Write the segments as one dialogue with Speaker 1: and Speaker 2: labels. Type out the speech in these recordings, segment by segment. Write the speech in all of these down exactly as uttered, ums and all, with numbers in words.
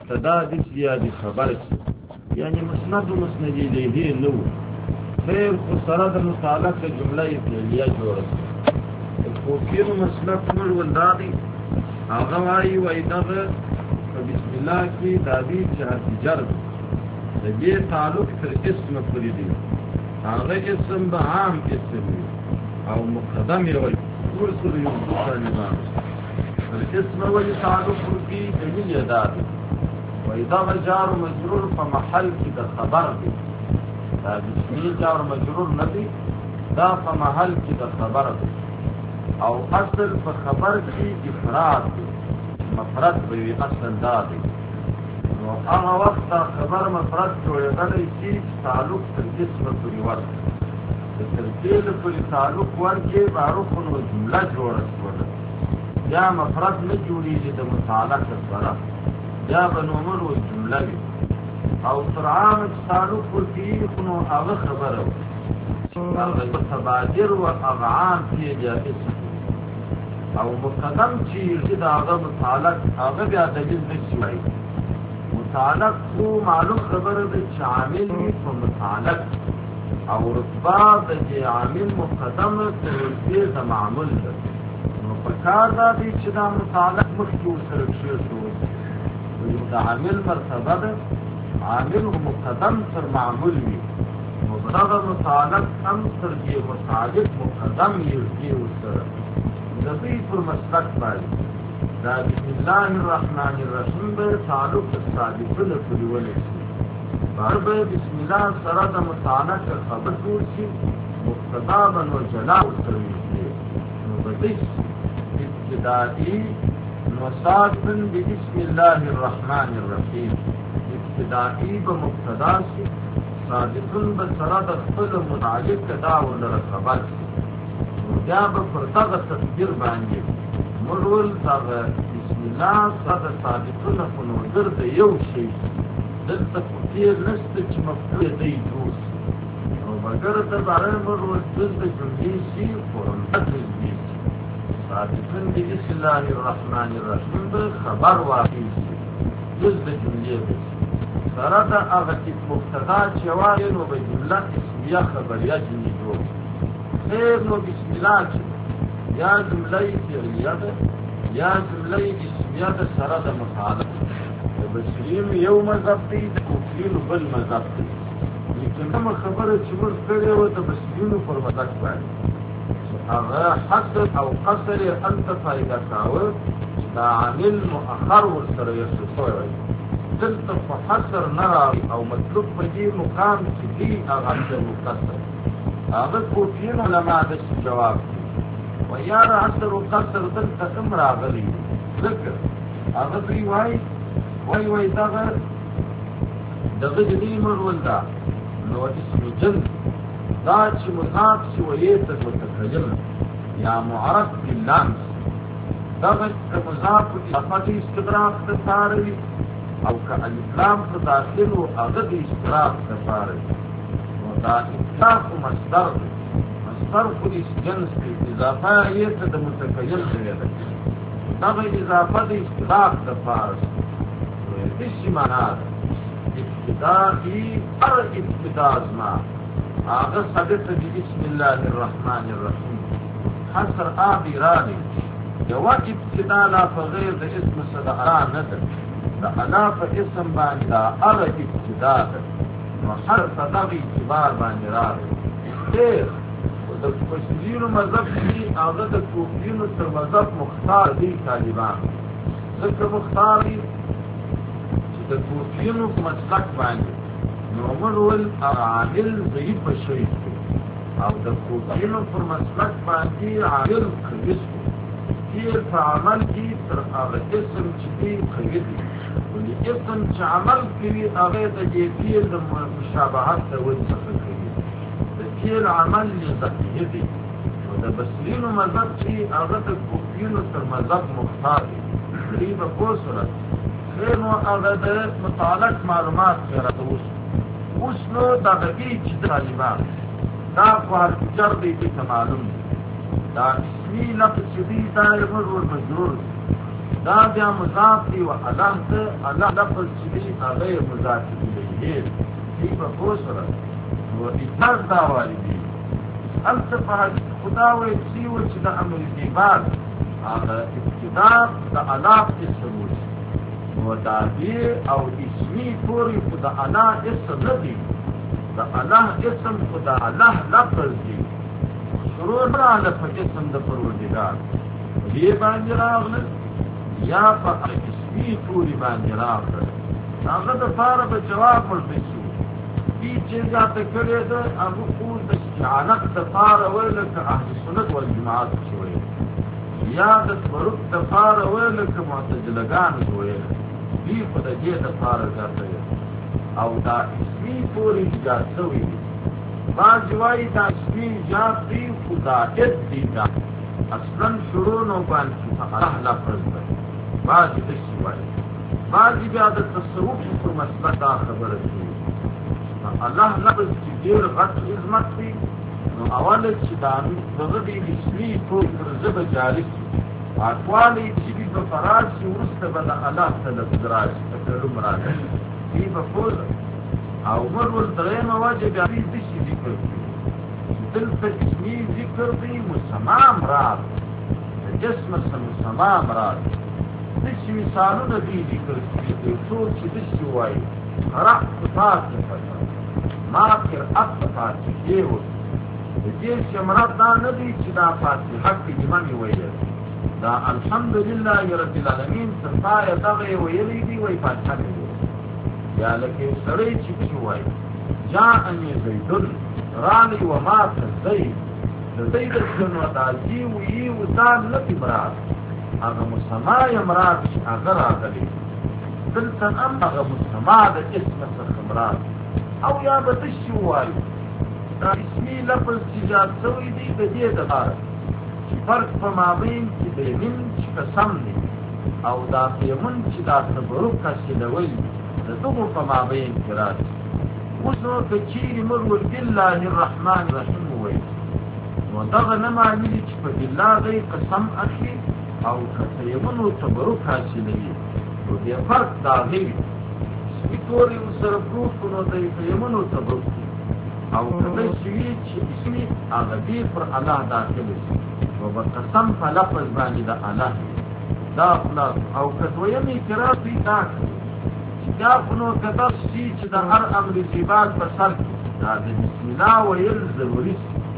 Speaker 1: مبتدا دي یا دي خبر یعنی مسند و مسند الیه نو خیر خو سره د متعلق جمله فعلیه جوړه کوفیر مسلک مر ولدادي هغه وايي وای دغه بسم الله کې دادی جهت جر د دې تعلق تر اسم پورې دی هغه اسم به عام اسم او مقدم وي ټول سره یو څه نظام الاسم ولي تعلق کې دلیل داد وای دا جار مجرور په محل کې د خبر دی دا بسم الله جار مجرور نه دی دا په محل کې د خبر دی او اصل په خبر کې افراد دی مفرد وی اصل دا دی نو هغه وخت خبر مفرد جوړېدلی چې تعلق تر اسم پورې ورکړي د ترکیب پورې تعلق ورکړي معروف نو جمله جوړه شوله یا مفرد نه جوړېږي د متعلق سره یا به نومر و جمله وي او تر عام تعلق ورکړي نو هغه خبره وي هغه متبادر و هغه عام کې یا اسم او مقدم چې دا هغه متعلق هغه بیا دلیل نشي وایي متعلق خو معلوم خبره ده چې عامل په متعلق او رتبه د عامل مقدم تر د معمول ده نو په کار دا دي چې دا متعلق مخکې سره شي نو د عامل مرتبه ده عامل مقدم تر معمول وي نو دا متعلق هم تر دې متعلق مقدم یې سره دبی پر مسلک باندې دا بسم الله الرحمن الرحیم به تعلق صادقه پوری ولې بار به بسم الله سره د متعلق خبر جوړ شي مقتضا بن وجلاء سره نو بدی ابتدائی وصادقا بسم الله الرحمن الرحیم ابتدائی به مقتضا شي صادقا به سره د خپل متعلق دا ولر خبر یا به پر دغه تدبیر باندې مرول دغه بسم الله صد صادقونه په نظر د یو شی دلته کوتیر نشته چې مفعول دی جوړ او مګر د بارے مرول د جملې شي قرآن دې صادقن بسم الله الرحمن الرحیم به خبر واقع شي د جملې سره د هغه مبتدا چې وایي نو به جمله اسمیه خبریه جوړ خیر نو بسم الله یا جمله فعلیه ده یا جمله اسمیه ده سره د متعلق د بصریم یو مذهب دی د کوفیینو بل مذهب دی لیکن کومه خبره چې موږ کړې وه د بصریینو پر مذهب باندې هغه حصر او قصر یې هلته فایده کاوه چې دا عامل مؤخر ورسره یې شوی دلته خو حصر نه راغی او مطلوب په دې مقام چې دی هغه مقصر هذا کوفیین علماء د جواب و یار عصر و قصر دلته کوم راغلی ذکر هغه دی وای وای وای دغه دغه دې مرول دا نو اسم جنس دا چې مضاف شي وایي ته متکلم یا معرف باللام دغه مضاف اضافه استدراک د فارغ او که الاسلام په داخل او هغه د استدراک د فارغ دا اطلاق مصدر مصدر خود اس جنس کی اضافه یہ تا متکلم شوی ده دغه اضافه د اطلاق د فارس اسی معنا ده ابتدائی هر ابتدا ازما هغه ثابت دی بسم الله الرحمن الرحیم حصر آبی رانی یو ابتدا لا فغیر د اسم صدقا نه ده د انا په اسم باندې دا هغه ابتدا ده نو حرف دغه اعتبار باندې راغی ډېر د کوفیینو مذهب کې هغه د کوفیینو تر مذهب مختار دي طالبان ځکه مختار دي چې د کوفیینو په مسلک باندې نو مرول عامل ضعیف شوی او د کوفیینو پر مسلک باندې عامل قوي کیر په عمل کې تر هغه اسم چې دی قوي دی ولې اسم چې عمل کوي هغه د دې فعل د مشابهت ته وځي د فعل عمل لذاتي دی او د بصرینو مذهب چې هغه د کوفیینو تر مذهب مختار دی لري په پوسره خیر نو هغه د متعلق معلومات سره اوس اوس نو دا د دې چې طالبان دا په جر دی چې معلوم دا اسمی لفظ چې دی دا مرور مجرور دا بیا مضاف دی و الله ته الله لفظ چې دی هغه مضاف الیه دی په پوه سره نو اطلاق دا والی دی هلته په حدیث خدا وایي چې و چې د امر دیبال هغه ابتداء د الله اسم وشي نو تابع او اسمي پورې خو د الله اسم نه دی د الله اسم خو د الله لفظ دی شروع راغله په اسم د پروردګار دې باندې راغله یا په اسمي پورې باندې راغله هغه د فاره په جواب ورته شو دې چې ځاته کړی ده هغه خو د استعانت د فاره ویل که اهل سنت والجماعت شوی یا د تبرک د فاره ویل که معتزلګان ویل دې خو د دې د فاره ځاته او دا اسمي پورې ایجاد شوی بعض وایي دا اسمي ایجاد دی خو دا اد دی دا اصلا شروع نو باندې الله لفظ دی بعض دشي وایي بعض بیا د تصوف په مسله دا خبره کوي الله لفظ چې ډېر غټ عظمت دی نو اول چې دا دغه د اسمي پورې تر ژبه جاري اقوالی چې په فراشي وروسته به د الله ته لفظ راشي تکلم راځي دی په فوز او مرور درېمه وجه بیا دې دشي ذکر کوي دلته اسمي ذکر دی مسمى امراض جسم مسمى امراض دشي مثالونه دي ذکر کوي څو چې دشي وایي رأس فاتحه ما قرأت فاتحه و د دې شمرات دا نه دي چې دا فاتحه کې امام وایي دا الحمدلله رب العالمین څخه دغه ویلي دی وایي فاتحه یا لکه سړی چې څه وایي جاءني زیدن رانی و ما زید د زید شنو دا جی وی و ځان نه مراد هغه مسمى مراد هغه راغلی دلته هم هغه مسمى د اسم څخه مراد او یا به څه وایي دا اسمي لفظ چې جات شوی دی د دې لپاره چې فرق په مابین کې د من چې قسم دی او دا یمن چې دا تبرک کښلوي دغه په مابین کې راځي اوس نو که چیرې موږ بالله الرحمن الرحیم وایي نو دغه نه معنی چې په بالله دی قسم اخلي او که یمنو تبرک حاصلوي نو دې فرق دا دی چې ټول سره پروف نو دی په یمنو تبرک او کله چې چې اسمي هغه دې پر الله داخل شي نو په قسم په لفظ باندې د الله دا خلاص او که دویمې اعتراض دی دا دا خنو کدا شي چې د هر امر جبال په سر کې دا د بسم الله ویل ضروري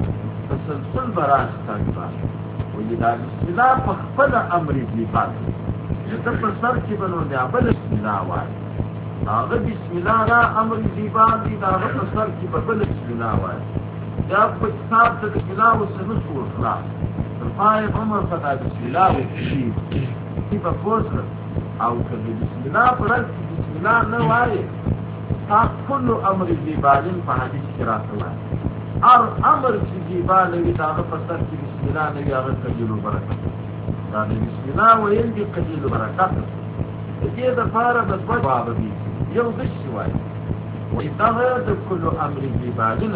Speaker 1: تسلسل براش تاګبا وې دا بسم الله په خپل امر جبال چې په سر کې بنو دی بل بسم الله وایي هغه بسم الله را امر جبال دی دا په سر کې بل بسم الله وایي دا په کتاب ته بسم الله وسنه شو خلاص په پای عمر په بسم الله وشي په فوزر او کله بسم الله پر بسم الله نه وایي تاسو كل امر جبالین په حدیث کې راځي هر امر چې جبال وي دا په سر کې بسم الله نه وي هغه کجلو برکت دا بسم الله ویل دي کجلو برکت دې د فاره د باب دي یو د شوای وي دا د كل امر جبالین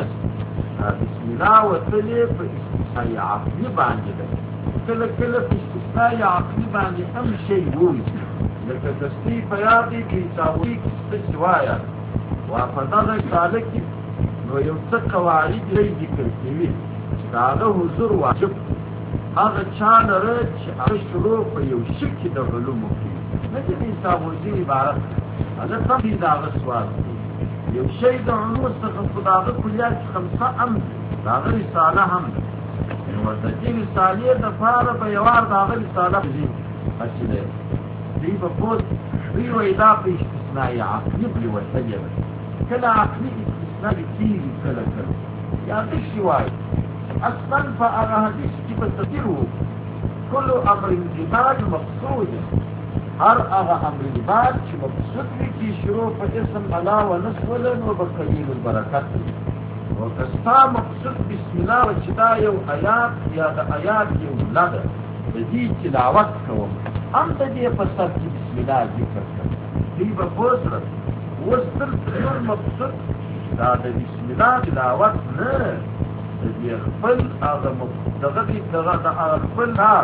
Speaker 1: بسم الله وتلي په استثناء عقلي باندې ده کله کله په استثناء عقلي باندې هم شی وایي لکه دستی پیادی کی تاوی کسته شوایا وافداغ سالکی نو یو څه قواعد لري ذکر کوي چې هغه حضور واجب هغه چان رچ هغه شروع په یو شکی د علومو کې نه دې تاوی عبارت هغه څه دي دا سوال یو شی د علوم څخه خدای کلیات خمسه ام دا رساله هم نو د دې رسالې د فار په یوار دا رساله دي اصله دی په پوز دی وای دا په استثناء عقلی بلی وسیله کله عقلی استثناء کیږي کله کله یا د شوای اصلا فاغه حدیث کې په تفسیرو كل امر جبال مقصود هر هغه امر جبال چې مقصود وي چې شروع په اسم الله و نسولا و بقلیل البرکات او کستا مقصود بسم الله و چې دا یو آیات یا د آیات یو لګ د دې تلاوت کوم هم د دې په سر کې بسم الله ذکر کړ دی په پوسره وستر څور مقصود دا د بسم الله تلاوت نه د دې خپل هغه دغه دغه د خپل ناس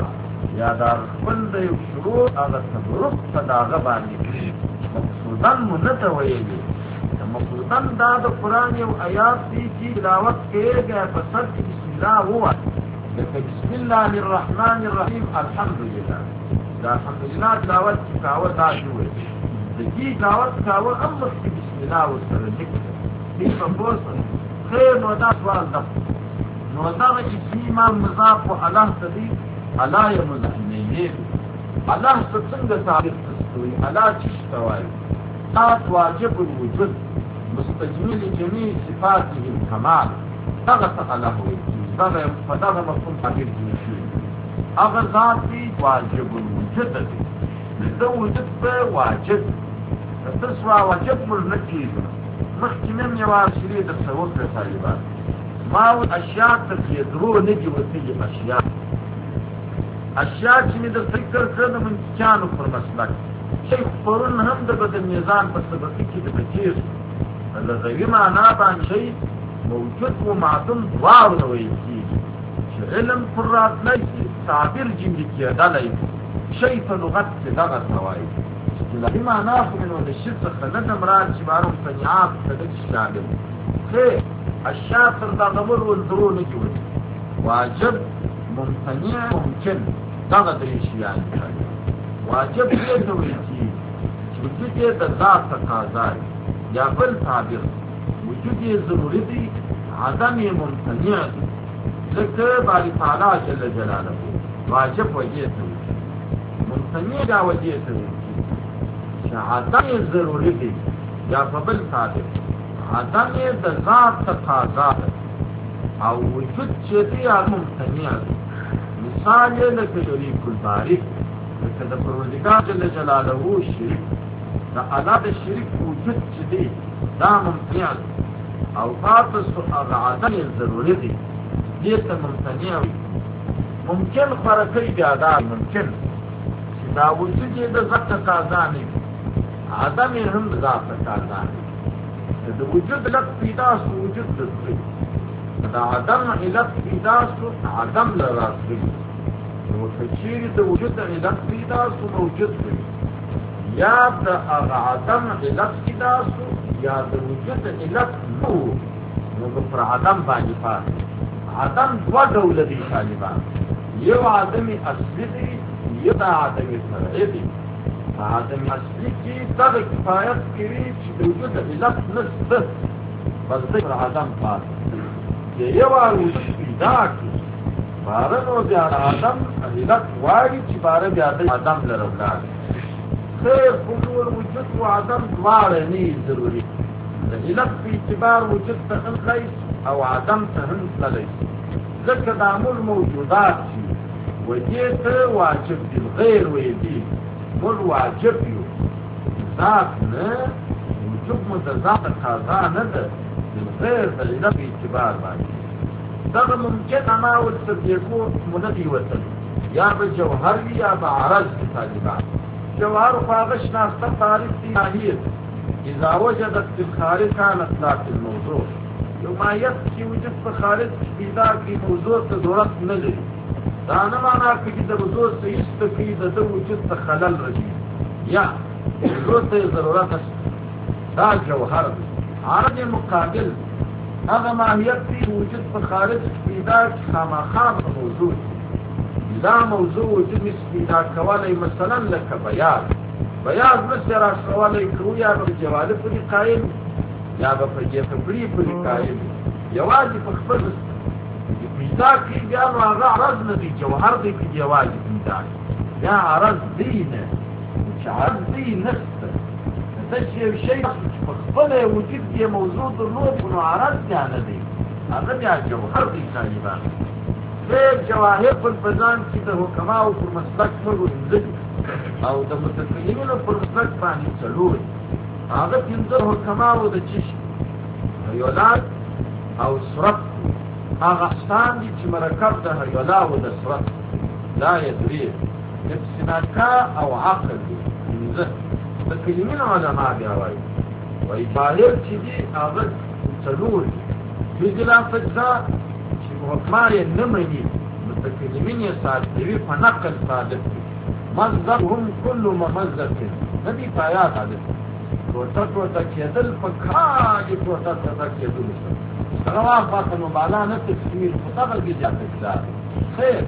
Speaker 1: یا دا خپل د یو شروع هغه تبرک په د هغه باندې مقصوداً مو نه ته ویلي مقصوداً دا د قرآن یو آیات دی چې تلاوت کېږي په سر کې بسم الله ووایي لکه بسم الله الرحمن الرحیم الحمدلله دا الحمدلله تلاوت چې کاوه داسې وایي د دې تلاوت کاوه هم مخکې بسم الله ورسره ذکر دې په پوه خیر نو دا سوال ده نو دغه اسم مضاف الله ته دی الله یې مضافنیه الله څنګه ثابت کړی الله چې توای ذات واجب الوجود مستجمل جميع صفاته الكمال دغه الله وي دغه فدغه مفهوم تعبیر شي هغه ذات واجب الوجود دی د وجود په واجب تسوا واجب مرنکی مخکې مې یو شری د څور په طالبان ما اشیاء ته درو نه دي وتی اشیاء اشیاء چې د فکر کړو من چانو پر مسلک شیخ پرون هم د بدن میزان په سبق کې د بچیر لغوی معنا باندې شی موجود و معدوم دواړه وایي چې علم قرات نه تعبیر جن کې دلای شی په لغت کې دغه توای لغوی معنا خو نو د شرط خلد مراد چې بارو صنعات د شامل خیر اشیاء تر دا غمر والدرو نه جوړي واجب ممتنع ممکن دغه درې شیان واجب دې ته وایي چې وجود یې د ذات تقاضا یا بل تعبیر وجود یې ضروري دی عدم یې ممتنع دی ځکه باری تعالی جل جلاله واجب وجه ته وایي ممتنع دا وجه ته وایي چې عدم یې ضروري دی یا بل تعبیر عدم یې د ذات تقاضا او وجود چې دی ممتنع دی مثال یې لکه شریک الباری لکه د پروردګار جل جلاله شریک د الله د شریک وجود چې دی دا ممتنع دی او تاسو هغه عدم یې ضروري دی دې ته ممتنع وي ممکن فرقی بیا دا ممکن چې دا وجود یې د ذات تقاضا نه عدم یې هم د ذات تقاضا نه د وجود لک پیدا سو وجود دې دا عدم علت پیدا سو عدم لراسي نو تشیر د وجود علت پیدا سو موجود دی یا د عدم علت پیدا سو یا د وجود علت نو نو پر عدم باندې پات عدم دوا ډول دی طالبان یو عدم اصلي دی یو عدم فرعي دی عدم اصلي کې دغه کفایت کوي چې د وجود علت نشته بس پر عدم پات یو وجود پیدا کی بارنو بیا آدم علت واری چې باره بیا د آدم لرولار خیر حضور وجود و آدم دواره نی ضروری د علت په اعتبار وجود ته هم خیس او آدم ته هم تلیس ځکه د عمل موجودات شي وجه ته واجب دی غیر ویدی مل واجب یو ذات نه وجود مو د ذات قضا نه ده غیر د علت په اعتبار باندې دغه ممکن اما والسبيكو مندي وتل یا به جوهر یا به عرض طالبان جوهر خواغش ناسته تعریف دی ماهیت اذا وجدت في الخارج كانت لا في الموضوع یو ماهیت چې وجود په خارج پیدا کی موضوع ته ضرورت نه لري دا نه معنا چې د موضوع څخه استفید د وجود ته خلل راځي یا موضوع ته ضرورت دا جوهر عرض مقابل هذا ماهیت دی وجود په خارج پیدا خامخا موضوع دا موضوع وجود پیدا کولای مثلا لکه بیان بیان مثلا کولای کوي یا په جوالب په قائم یا په جفري په قائم یوازې په خپل پیدا کې بیا هغه عرض نه دی جوهر دی په یوازې پیدا یا عرض دی نه چې عرض دی نفسه تشي شيء خپل وجود کې موضوع درلود نو عرض نه دی هغه بیا جوهر دی طالبان دې جواهر په بزان کې د حکما او پر مسلک موږ او د متکلمینو پر مسلک باندې څلور هغه پنځه حکما او د چش هیولات او صرف هغه احسان دي چې مرکب د هیولا او د صرف لا يدري ابسناکا او عقل دي پنځه متکلمین علماء بیا وایي وایي ظاهر چې دي هغه څلور دي بلا فجزا چې حکما یې نه مني د کلمې صادوي په نقل صادق وي مصدرهم كل ممزق ندي پایات عادت ټوټه ټوټه کېدل په کاږي ټوټه ټوټه کېدل هغه واقعا مبالغه نه تکمیل مطابق کې زیات تکرار خیر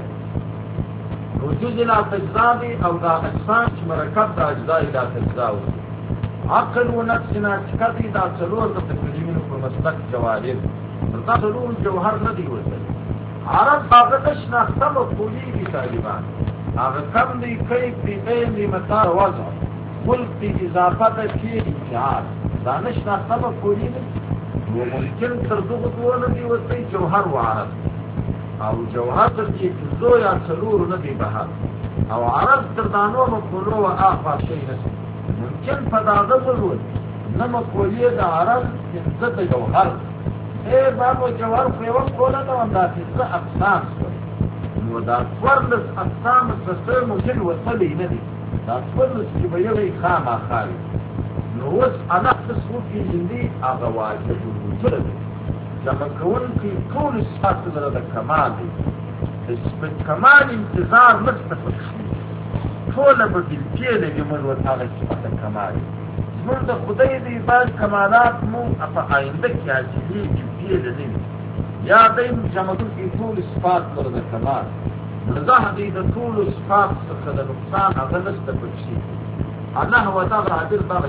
Speaker 1: وجود لا تجزا او دا اجزاء چې مرکب د اجزاء لا تجزا عقل و نفس ناچکتی دا څلور د تکلیمونو په مسلک جواهر دا څلور جوهر نه دی ورته عرب هغه شناخته مفعولی دي طالبان هغه کم دی کیف دی غیر مطار وضع ملک دی اضافت کی انتعال دا نشناخته مفعولی دی و ممکن تر دغه دوه دی ورته جوهر و عرب او جوهر تر چې زو یا څلور نه دی بهر او عرب تر دانو مفعولو و آخر شي نشي ممکن فداغه ضرورت نه مقولیه د عرب عزت جوهر اے بابو جوهر په یو کوله دا اندازه اقسام نو دا ورلس اقسام څه ممکن وصلې نه دي دا ورلس چې به یو خامہ خالي نو وس انا څه کې جندي هغه واجب وجود لما كون في طول الصفات د کمال دي اسم کمال انتظار مستفق ټول په دې کې د موږ هغه صفات کمال موږ د خدای دی بعض کمالات مو په آینده کې اچي چې دې یا دیم جمعون في طول الصفات د کمال زه دې د طول الصفات څخه د نقصان هغه مستفق شي الله هو تعالی عادل بغش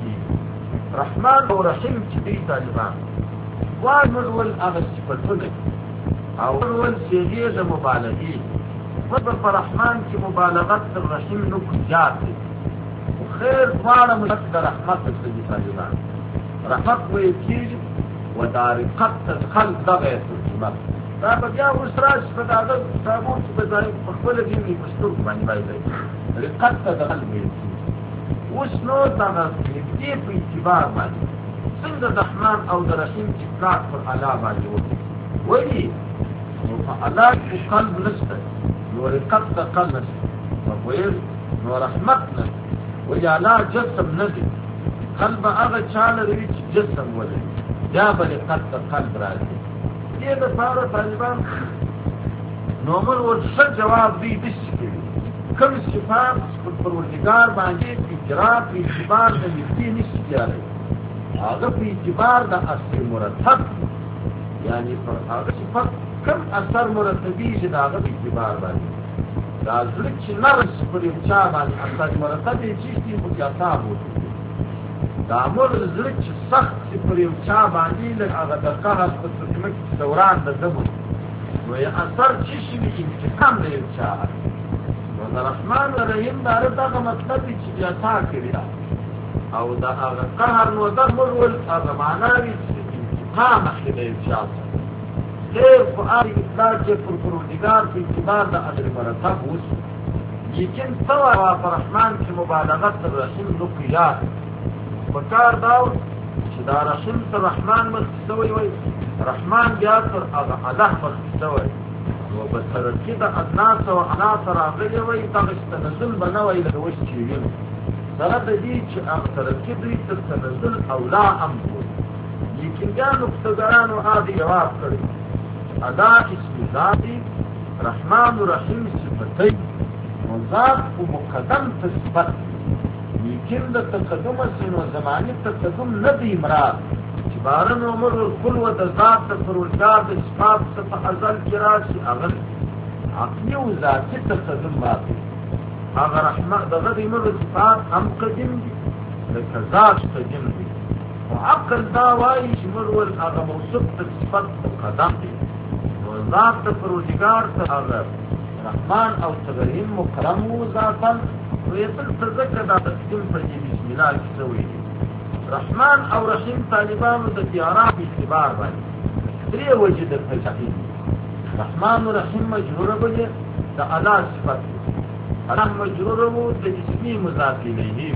Speaker 1: رحمان او رحیم چې دې طالبان واول هغه صفتونه او اول صيغه د مبالغه وبر رحمان کې مبالغت الرحیم نو جات خیر واړه مقدر رحمت دې طالبان رحمت وې کیږي ودارقت الخلق دغه ترجمه دا بیا وسراش په دغه تابوت په ځای په خپل دې مستور باندې باندې رقت دغه وې اوس نو دا دې په اعتبار باندې څنګه د رحمان او د رحیم چې کار پر اعلی باندې وکړي وایي نو په اعلی کې قلب نشته نو رقت د قلب نشته وایي نو رحمت نشته وایي اعلی جسم نه دی قلب هغه چاله دی چې جسم ولري یا به رقت د قلب راځي دې لپاره طالبان نو موږ ورته جواب دی د شي کوم صفات پر پروردگار باندې اجرا په اعتبار د نفسي نشي جاري هذا في اعتبار دا اثر مرتب يعني هذا صفات كم اثر مرتبي چې دا هغه په اعتبار باندې دا ځل چې نرس پر یو چا باندې اثر مرتب چې چې په کتاب وو دا امر ځل چې سخت پر یو چا باندې لږ هغه د قهر په ترجمه کې دوران د دمو نو یې اثر چې شي په انتقام د یو چا نو د رحمان رحیم دا دغه مطلب چې بیا تا کړی او دا هغه قهر نو دا مرول هغه معناوي انتقام اخلي د انشاء غیر فعال اطلاع چې پر پروردگار په اعتبار د اجر مرتب وس لیکن سوا په رحمان کې مبالغت الرحیم نو قیاس وکړ دا چې دا رحیم تر رحمان مستوي وي رحمان بیا تر هغه الله مستوي او په تر کې د ادناس او عناص راغلي وي تاسو تنزل بنوي له وش چیږي سره د دې چې اکثر کې دوی تر تنزل او لا امر لیکن دا مقتدرانو عادي جواب کړی ادا اسم ذاتی رحمان و رحیم صفتي مضاف و مقدم صفت لیکن د تقدم سینو زمانی تقدم ندی مراد چې بارن عمر الکل و د ذات پروردگار د صفات څخه ازل کې راشي اغل عقلی و ذاتی تقدم راځي هغه رحمت دغه د مر صفات هم قدیم دي لکه ذات قدیم دي او عقل دا وایي چې مرول هغه موصوف د صفات قدم دي او ذات د پروردگار ته هغه رحمان او تبریم مکرم و ذاتا و یتل تذکر دا تقدیم پر دی بسم الله کی سوی رحمان او رحیم طالبانو د تیارات اعتبار باندې درې وجه د تشکیل رحمان و رحیم مجرور به د اعلی صفات الله مجرور وو د اسمی مضاف الیه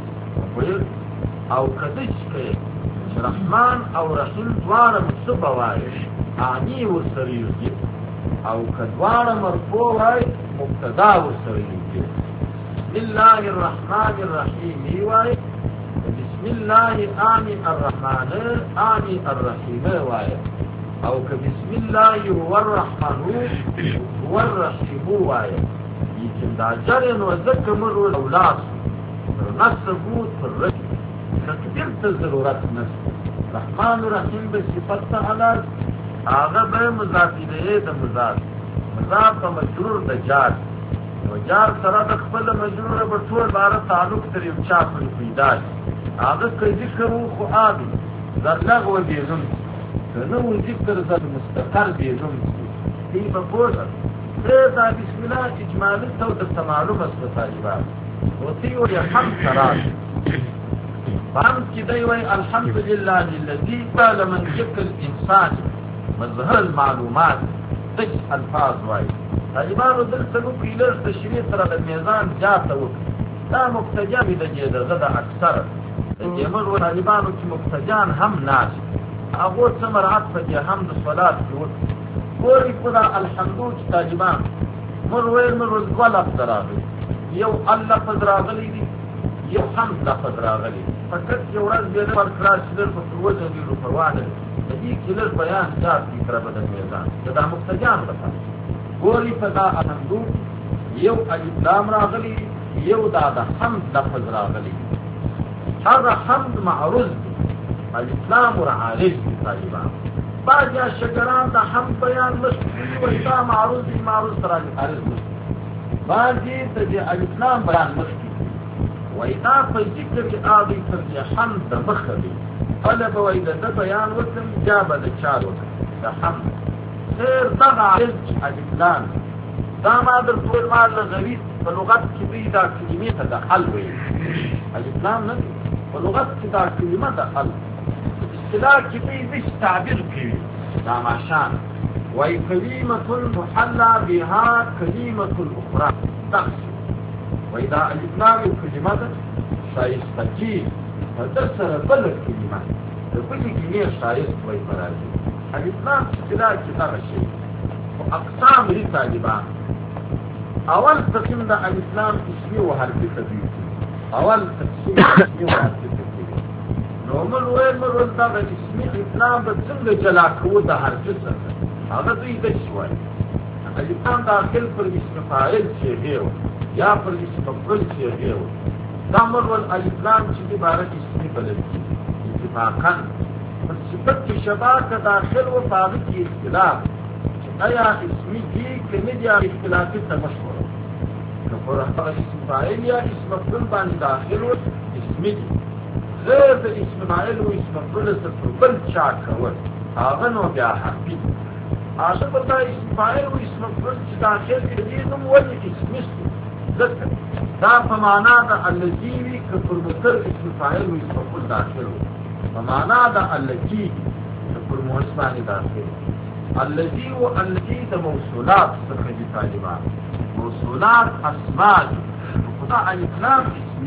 Speaker 1: او کدش کې رحمان او رحیم دواړه مصطفی وایي انی ورسره یوځي او کدواړه مرفوع وایي مبتدا ورسره یوځي بسم الله الرحمن الرحیم وایي بسم الله آنی الرحمن آنی الرحیم وایي او که بسم الله هو الرحمن هو الرحیم وایي لیکن دا جرن و ذکر مر اولاد نصبو ترک تکبیر ته ضرورت نشته رحمان رحیم به صفت تعالی هغه به مضاف الیه د مضاف مضاف په مجرور د جار او جار سره د خپل مجرور په ټول بار تعلق تر یو چا پورې پیدا هغه کې ذکر خو عادي در لغو بیزم نو ذکر ذات مستقر بیزم دی په پوره دا بسم الله اجمالی تو د معلوم است طالبان او تی او الحمد سرات فهم کی دی وی الحمد لله الذي قال من ذكر الانسان مظهر المعلومات تج الفاظ وای طالبان دلته نو پیلر تشریح سره د میزان جاته وک دا مقتجا می د جده زده اکثر یمر و طالبانو چې مقتجان هم ناش هغه څمرات په حمد صلات وک ګوري خدا الحمدو چې طالبان مر ویل مر ول لفظ راغلی یو الله لفظ راغلی دی یو حمد لفظ راغلی فقط یو ورځ به پر کلاس در په وجه دی په وانه دې کلر بیان ځات کی تر بدن میزان دا مقتجان وتا ګوري فدا الحمدو یو الف لام راغلی یو دا د حمد لفظ راغلی هر حمد معروض الف لام عارض طالبان بعض شکران دا هم بیان مشکلی و ایتا معروض دی معروض سرا عرض مشکلی بعضی تا جی الاسلام بیان مشکلی و ایتا پا ذکر کی آدی تر جی حمد دا مخلی قلب و ایتا دا بیان وکم جابا دا چار وکم دا حمد خیر دا عرض جی الاسلام دا ما در طول مال لغوید فلغت کی بی دا کلمی تا دا حل وی الاسلام ندی فلغت کی دا کلمه دا حل اصطلاح کی بیش تعبیر کی داماشان وی کلیمت المحلا بها کلیمت الاخرى تخصی وی دا الاسلام کلمت شایستگی فدسر بلد کلمت بلی کلمه شایست وی برازی الاسلام اصطلاح کی تغشی و اقسام ری طالبان اول تقسیم دا الاسلام اسمی و حرفی تبیو اول تقسیم اسمی و حرفی تبیو نومل ویل مرول دا اسمی اسلام دا څنګه جلا کوو د حرف سره هغه دوی د شوای الاسلام داخل پر اسم فاعل شی هو یا پر اسم مفعول شی هو دا مرول الاسلام چې عبارت اسمی بلل اتفاقا صفت شباک داخل و فاعل کی اختلاف ایا اسمی کی کله دی اختلافی تمشور کفر اسم فاعل یا اسم مفعول باندې داخل و اسمی غیر د اسم فاعل او اسم مفعول سره بل چا کول هغه نو بیا حقیقي هغه پتا اسم فاعل او اسم مفعول چې داخل دي نو ولې اسم ذکر دا په معنا د الذي وی کفر متر اسم فاعل او اسم مفعول داخل په معنا د الذي کفر موصفانه داخل الذي و الذي د موصولات څخه دي طالبان موصولات اسماء خدا الاسلام اسم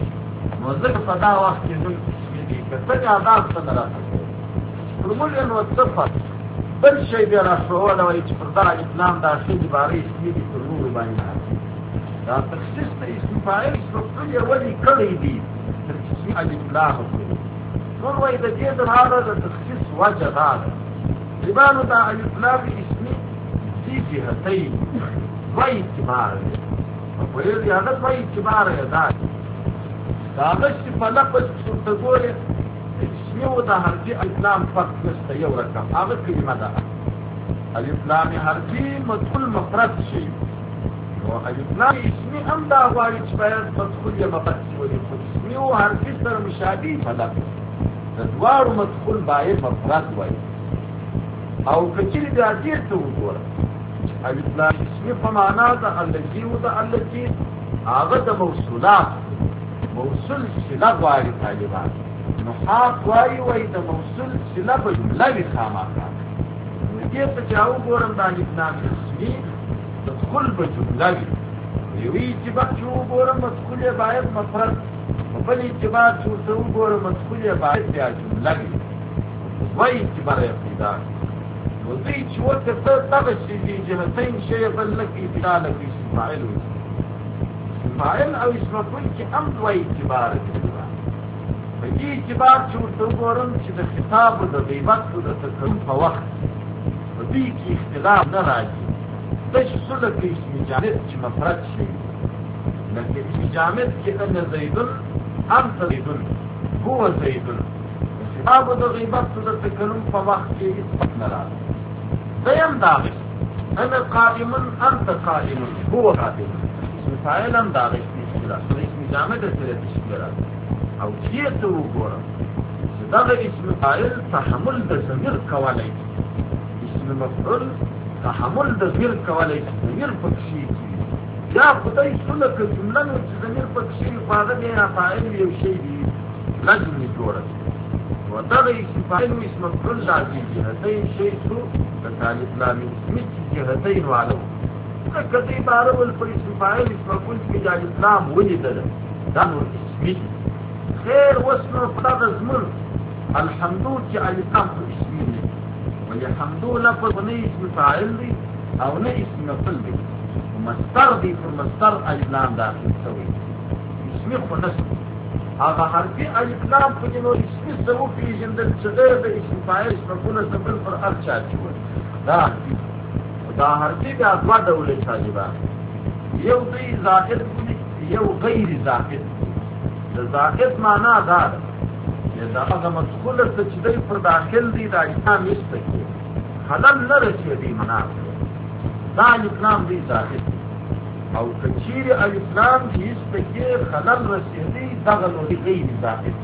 Speaker 1: وذکر فدا وقت کې نو اسمی دی کته آداب څنګه راځي فرمول نو صفه بل شی بیا راښول او چې فردا اسلام داخلي باري اسمی دی فرمول باندې دا تخصیص د اسم فاعل مفعول ولي کړی دی تر اسم الاسلام نو وای د دې د هغه د تخصیص وجه دا لبانو دا الاسلام اسمی دي جهتين وای اعتبار په دې هغه وای اعتبار ده دا غشت په لفظ څه ګوره اسمی و دا حرفی الاسلام فرق نشته یو رقم هغه کلمه ده الاسلام حرفی مدخول مفرد شي او الاسلام اسمی هم دا غواړي چې باید مدخول یا مفرد شي ولې اسمی او حرفی سره مشابه په لفظ د دوارو مدخول باید مفرد وای او کچری دا ډیر ته وګوره الاسلام اسمی په معنا ده الذي و ده الذي هغه د موصولات موصول سلا غواړي طالبان نو حق وای وای د موصول سلا په جمله کې خامخا دې په چاو ګورم د اسلام اسمی مدخول په جمله کې یو اعتبار چې ګورم مدخول باید مفرد په بل اعتبار چې ګورم مدخول باید بیا جمله کې وای اعتبار یې پیدا نو دې چې وته تاسو چې جهتین شی بل لکه ابتداء کې فاعل فاعل او اسم مفعول کې هم دوه اعتبار دي په دې اعتبار چې ورته وګورم چې د خطاب او د غیبت او د تکلم په وخت په دې کې اختلاف نه راځي داسې څه لکه اسم جامد چې مفرد شي لکه اسم جامد کې ان زیدن انت زیدن هو زیدن خطاب د غیبت د تکلم په وخت کې اثبات نه راځي دویم داغش انا قائم انت قائم هو قائم اسم فاعل هم داغش نشته اسم جامد سره تشکیل راځي او چې ته وګوره چې دغه اسم فاعل تحمل د ضمیر کولای اسم مفعول تحمل د ضمیر کولای ضمیر پکشي یا خدای څنګه که جمله نو چې ضمیر پکشي فاعل یا فاعل یو شی دی لازم جوړه ودغه اسم فاعل او اسم مفعول لازم جهتين شيء سو كالف لام اسم جهتين وعلو کدی بارول پر اسم فاعل اسم مفعول کې الف لام ولیدل دا نو اسمي خیر واسم فقط زمر الحمدو چې الف لام اسمي دي ولې حمدو لفظ نه اسم فاعل دی او نه اسم مفعول دی مصدر دی پر مصدر الف لام داخل شوی اسمي خو نسب هغه حرفي الف لام په نو اسمي سبب پیژندل چې غیر د اسم فاعل اسم مفعول سبب پر هر چا چوي دا دا حرفي بیا دوه ډول صاحبہ یو دی ظاهر یو غیر ظاهر د ظاهر معنا دا ده چې دا هغه مدخول ته چې دی پر داخل دی دا اسلام نشته خلل نه رسېږي معنا دا اسلام دی ظاهر او کچیر الاسلام چې استکه خلل رسېږي دغه نو دی غیر ظاهر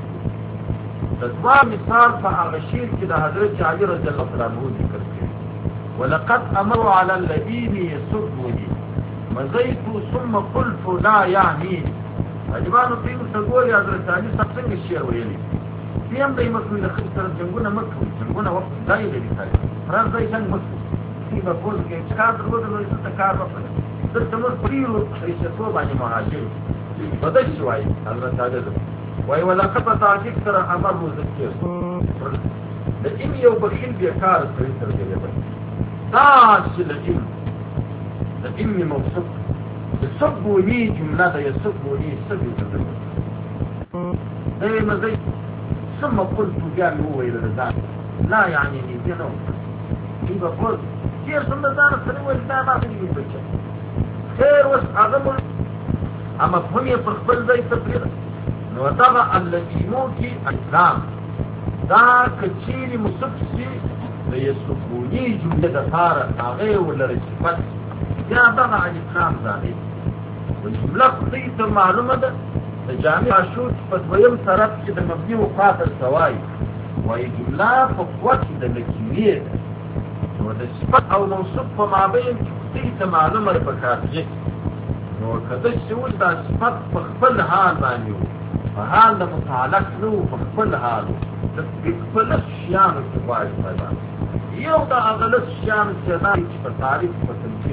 Speaker 1: د دوا مثال په هغه شی چې د حضرت علي رضی الله عنه ذکر کړي ولقد امر على الذين يسبوني مزيت ثم قلت لا يعني اجبانو تیم سګوري حضرت علي څنګه شعر ویلي تیم دای مکو د خپل سره څنګه مکو څنګه وخت دای لري کاری فرض دای څنګه مکو چې په کول کې کار درو درو څه کار وکړي د تمر پریرو چې څو باندې مهاجر بدل شوی حضرت علي وای ولقد تعجب سره امر مذکر د ام یو بخیل بیا کار کوي تر دې دا چې د ام د ام موصوف يسبوني جملة يسبوني سبي تدري ايه ما زي ثم قلت قال هو الى الرزان لا يعني يدينه يبقى قلت كير ثم دار السنة والداء ما فيه يبقى خير وس اعظم اما فهمي فرقبل زي تفريغ نوضغى الذي موكي الاسلام دا كتشيري مصفسي ليسبوني جملة دفارة اغيه ولا رجفت یا دغه الاسلام ځاني جمله خدای ته معلومه ده د جامع شوت په دویم طرف کې د مبني او خاطر سوای وای جمله په قوت د نکیه نو د صفت او موصوف په مابین کې خدای ته معلومه ده په کارځي نو کله چې ول د صفت په خپل حال باندې په حال د متعلق نو په خپل حال د خپل شیان په وایي یو دا اغلس شیان چې په تعریف په تمثيل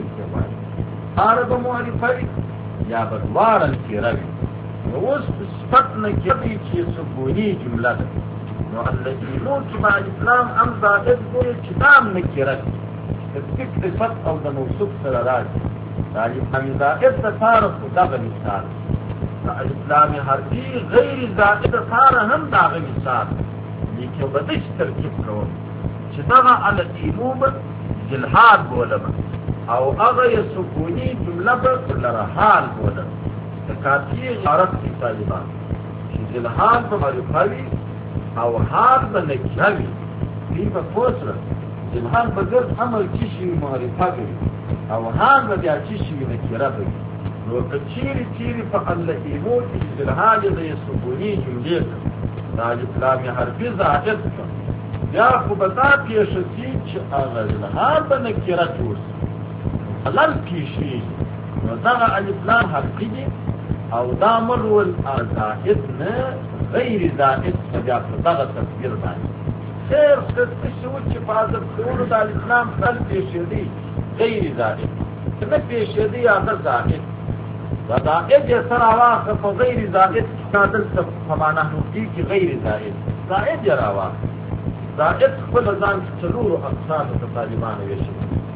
Speaker 1: عرب معرفی یا بدوارن کی روی نو اس صفت نکری چی سبونی جمله ده نو اللذی نو کی با اسلام ام زائد گوی چدام نکرد تفکر صفت او دا موصوف سر راجی دا اسلام زائد دا تارف دا غا مثال دا اسلام حربی غیر زائد تار هم دا غا مثال لیکن بدش ترکیب کرون چی دا غا علتیموم جلحاد بولما او هغه سکونی جمله په لرحال بوله د کافی عبارت کی طالبان چې الحال په معرفي او حال په نکوي دی په فوسره الحال په ګرد عمل چې شي معرفي او حال په بیا چې شي نکره وي نو کچيري چيري په الله ایمو چې الحال د سکونی جمله د اسلام حرفي ظاهر یا خو به تاسو شي چې هغه الحال په نکره جوړ حلال کیشی نو دغه الاسلام حقیقی دی او دا مرول زائد نه غیر زائد بیا په دغه تصویر باندې خیر څه شو چې په حاضر کولو د الاسلام خپل پیښېدی غیر زائد نه پیښېدی هغه زائد دا زائد یې سره واخه په غیر زائد کادل څه په معنا هوتی کې غیر زائد زائد یې راوه زائد خپل ځان څلور اقسام ته طالبان ویشي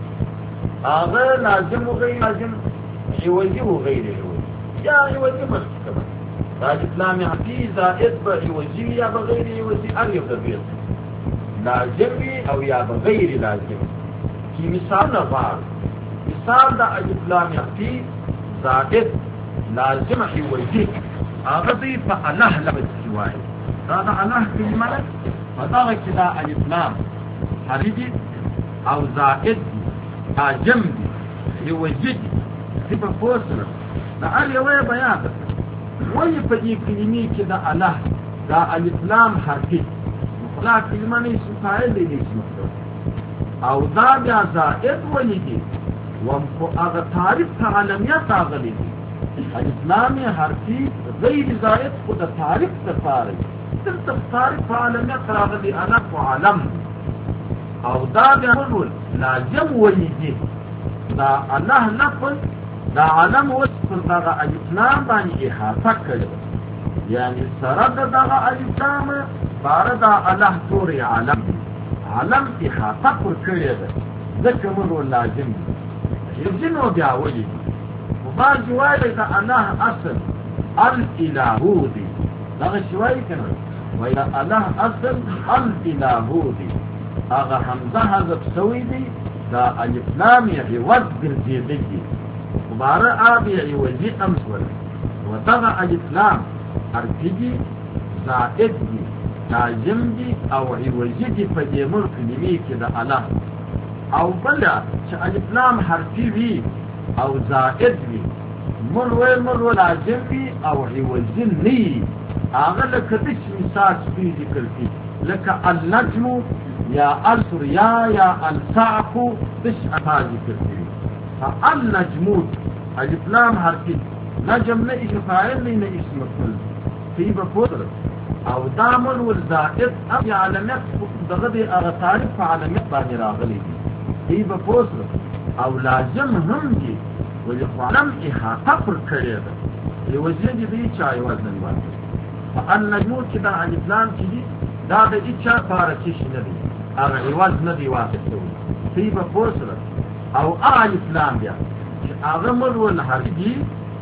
Speaker 1: هذا لازم وغير لازم عوضي وغير عوضي يا عوضي مستقبل راجل اسلامي حقي زائد بعوضي يا بغير عوضي أريد البيض لازمي أو يا بغير لازم چې مثال نه غواړو. مثال د الف لام حرفي زائد لازم عوضي هغه دی په الله لفظ کې وایي. دا د الله کلمه ده په دغه کې دا الف لام حرفي او زائد دي عجم دي عوضي دي دي په فوسره دا هر یوه بیان ده. وایي په دې کلمې کې د الله دا الف لام حرفي دا کلمه نه اسم فاعل دی اسم مفعول او دا بیا زائد ولې دي ومخو هغه تعریف ته علمیت راغلی دي. الف لام حرفي غیر زائد خو د تعریف لپاره دلته تعریف په علمیت راغلی الف وعلم او دا بیا ول لازم ولې دي دا الله لفظ دا علم وصف دغه الف لام باندې احاطه کړي یعنی سره دغه الف لام باره دا الله توري علم علم احاطه پر کړی ده ځکه موږ لازم دي یجنو بیا ولي وبعض وایي دا الله اصل الالهو دي دغه شوي کنه وایي دا الله اصل الالهو دي هغه حمزه حذف شوی دي دا الف لام عوض ګرځېدلی وباره ابي عوضي امثل ودغه الف لام حرفي دي زائد دي لازم دي او عوضي دي په دې ملک کلمې کې د الله او بل چې الف لام حرفي وي او زائد وي مر وې مر لازم وي او عوضي نه هغه لکه د مثال په ذکر کې لکه النجم یا السريا یا الصعق دش افعال ذکر کې فالنجم الف لام حرفي نجم نه اسم فاعل نه اسم مفعول في بفضل او دامن والزائد اب علامات دغه د هغه تعریف علامات باندې راغلي دي دی په فوسره او لازم هم دي ولې علم احاطه پر کړی ده یو ځای دی چې وزن وایي ان نجمو چې دا الف لام چې دي دا د اچا لپاره چې نه دي هغه ایواز نه دی واسطه دی په فوسره او الف لام بیا چې هغه مول حرفي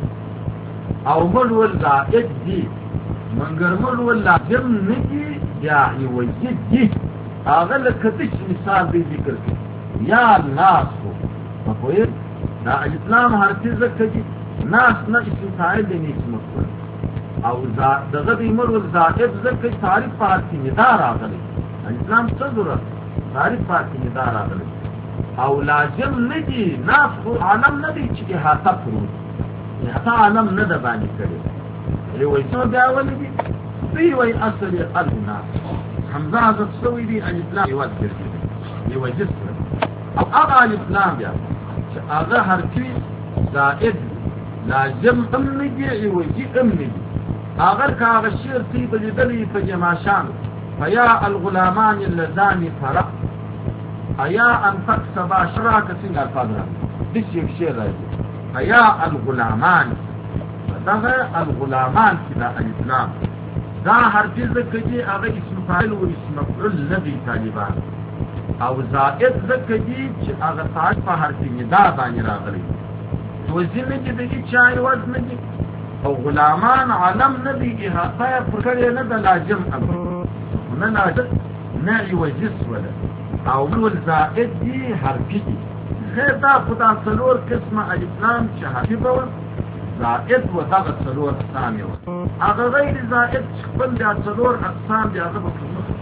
Speaker 1: او مول زائد دي منګر مول لازم نه دي یا یوجد دي هغه لکه د مثال دی ذکر کړي یا ناس په کوی دا الف لام حرفي ذکر دي ناس نه اسم فاعل دی اسم مفعول او دغه د امر والزائد ذکر تعریف فارسی ندا راغلی الف لام څه ضرورت تعریف فارسی ندا راغلی او لازم نه دي ناس خو عالم نه دي چې احاطه کړو احاطه عالم نه ده باندې کړی یو څو بیا ولې دي دوی وایي اصل الناس حمزه حذف شوی دي الف لام یواد ګرځي یو جسم او هغه الف لام بیا چې هغه حرفي زائد لازم هم نه دي عوضي هم نه دي هغه کاغه شعر تی بلیدلی په جماشان فیا الغلامان اللذان فرق ایا ان تکسب اشراک څنګه الفاظ راځي د شیخ شعر راځي فیا الغلامان دغه الغلامان چې دا الف لام دا حرفي ذکر دي هغه اسم فاعل او اسم مفعول ندي طالبان او زائد ذکر دي چې هغه تعریف په حرفي ندا باندې راغلي وزنه چې دغه چای وزن دي او غلامان علم ندي احاطه پر کړي نه د لازم امر نه لازم نه یوجس ولا او مول زائد دي حرفي دي غیر دا خدا څلور قسمه الف لام چې حرفي بول زائد و دغه څلور اقسام یو هغه غیر زائد خپل د څلور اقسام دی هغه په